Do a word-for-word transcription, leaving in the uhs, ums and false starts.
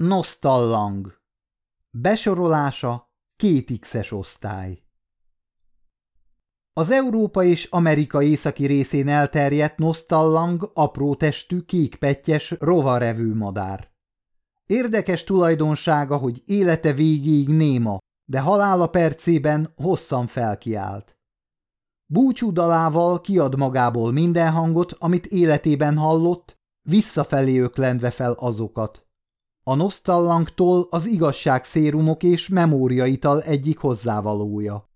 Nosztallang. Besorolása két X-es osztály. Az Európa és Amerika északi részén elterjedt nosztallang aprótestű, kékpettyes rovarevő madár. Érdekes tulajdonsága, hogy élete végéig néma, de halála percében hosszan felkiált. Búcsú dalával kiad magából minden hangot, amit életében hallott, visszafelé öklendve fel azokat. A nosztallangtól az igazságszérumok és memóriaital egyik hozzávalója.